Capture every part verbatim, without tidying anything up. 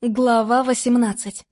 Глава восемнадцать.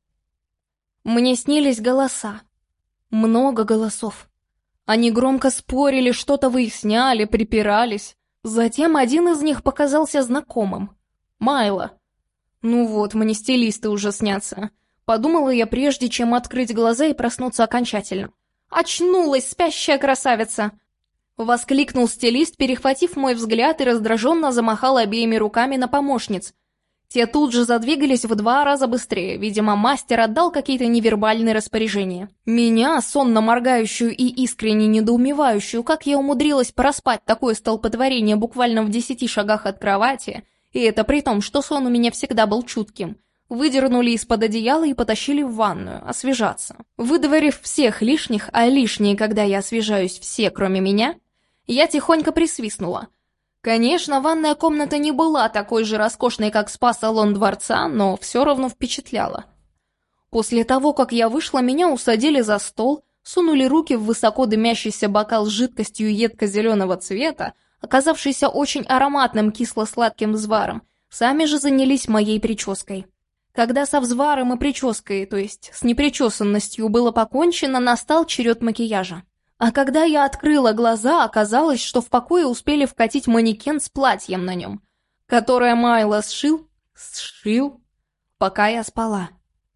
Мне снились голоса. Много голосов. Они громко спорили, что-то выясняли, припирались. Затем один из них показался знакомым. Майло. Ну вот, мне стилисты уже снятся. Подумала я, прежде чем открыть глаза и проснуться окончательно. «Очнулась, спящая красавица!» Воскликнул стилист, перехватив мой взгляд, и раздраженно замахал обеими руками на помощниц. Те тут же задвигались в два раза быстрее, видимо, мастер отдал какие-то невербальные распоряжения. Меня, сонно моргающую и искренне недоумевающую, как я умудрилась проспать такое столпотворение буквально в десяти шагах от кровати, и это при том, что сон у меня всегда был чутким, выдернули из-под одеяла и потащили в ванную, освежаться. Выдворив всех лишних, а лишние, когда я освежаюсь, все, кроме меня, я тихонько присвистнула. Конечно, ванная комната не была такой же роскошной, как спа-салон дворца, но все равно впечатляла. После того, как я вышла, меня усадили за стол, сунули руки в высоко дымящийся бокал с жидкостью едко-зеленого цвета, оказавшийся очень ароматным кисло-сладким взваром, сами же занялись моей прической. Когда со взваром и прической, то есть с непричесанностью, было покончено, настал черед макияжа. А когда я открыла глаза, оказалось, что в покое успели вкатить манекен с платьем на нем, которое Майло сшил, сшил, пока я спала.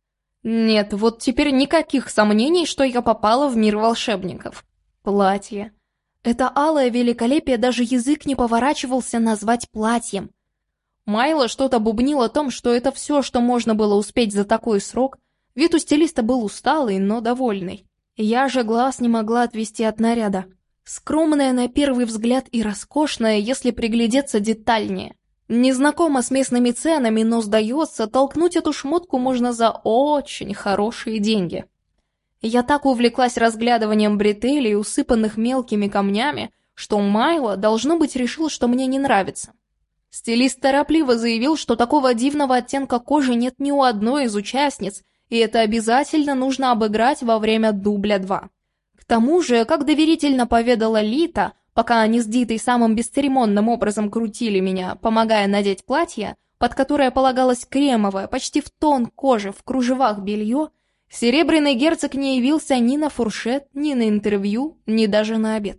Нет, вот теперь никаких сомнений, что я попала в мир волшебников. Платье. Это алое великолепие, даже язык не поворачивался назвать платьем. Майло что-то бубнил о том, что это все, что можно было успеть за такой срок. Вид у стилиста был усталый, но довольный. Я же глаз не могла отвести от наряда. Скромная на первый взгляд и роскошная, если приглядеться детальнее. Не знакома с местными ценами, но, сдается, толкнуть эту шмотку можно за очень хорошие деньги. Я так увлеклась разглядыванием бретелей, усыпанных мелкими камнями, что Майло, должно быть, решил, что мне не нравится. Стилист торопливо заявил, что такого дивного оттенка кожи нет ни у одной из участниц, и это обязательно нужно обыграть во время дубля два. К тому же, как доверительно поведала Лита, пока они с Дитой самым бесцеремонным образом крутили меня, помогая надеть платье, под которое полагалось кремовое, почти в тон кожи, в кружевах белье, серебряный герцог не явился ни на фуршет, ни на интервью, ни даже на обед.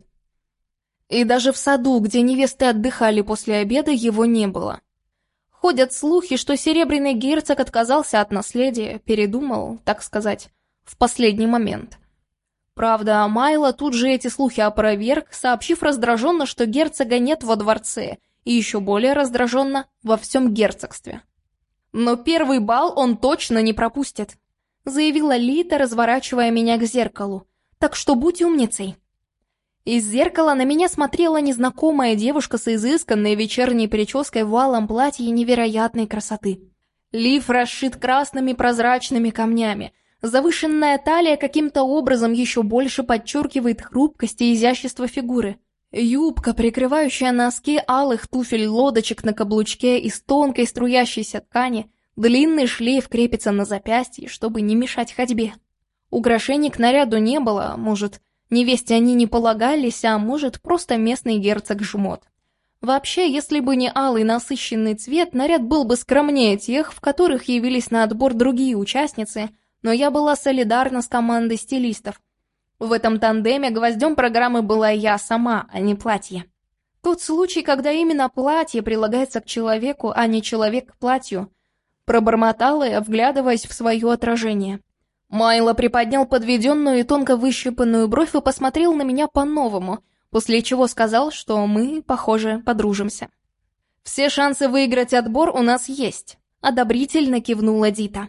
И даже в саду, где невесты отдыхали после обеда, его не было. Ходят слухи, что серебряный герцог отказался от наследия, передумал, так сказать, в последний момент. Правда, Майло тут же эти слухи опроверг, сообщив раздраженно, что герцога нет во дворце, и еще более раздраженно во всем герцогстве. «Но первый бал он точно не пропустит», — заявила Лита, разворачивая меня к зеркалу. «Так что будь умницей». Из зеркала на меня смотрела незнакомая девушка с изысканной вечерней прической в алом платье невероятной красоты. Лиф расшит красными прозрачными камнями. Завышенная талия каким-то образом еще больше подчеркивает хрупкость и изящество фигуры. Юбка, прикрывающая носки алых туфель-лодочек на каблучке из тонкой струящейся ткани, длинный шлейф крепится на запястье, чтобы не мешать ходьбе. Украшений к наряду не было, может... Невесте они не полагались, а может, просто местный герцог-жмот. Вообще, если бы не алый насыщенный цвет, наряд был бы скромнее тех, в которых явились на отбор другие участницы, но я была солидарна с командой стилистов. В этом тандеме гвоздем программы была я сама, а не платье. Тот случай, когда именно платье прилагается к человеку, а не человек к платью, пробормотала я, вглядываясь в свое отражение. Майло приподнял подведенную и тонко выщипанную бровь и посмотрел на меня по-новому, после чего сказал, что мы, похоже, подружимся. «Все шансы выиграть отбор у нас есть», — одобрительно кивнула Дита.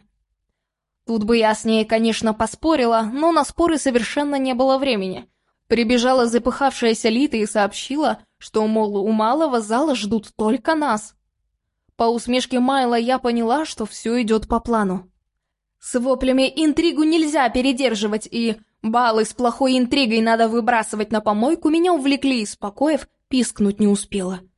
Тут бы я с ней, конечно, поспорила, но на споры совершенно не было времени. Прибежала запыхавшаяся Лита и сообщила, что, мол, у малого зала ждут только нас. По усмешке Майло я поняла, что все идет по плану. С воплями «интригу нельзя передерживать» и «баллы с плохой интригой надо выбрасывать на помойку» меня увлекли из покоев, пискнуть не успела.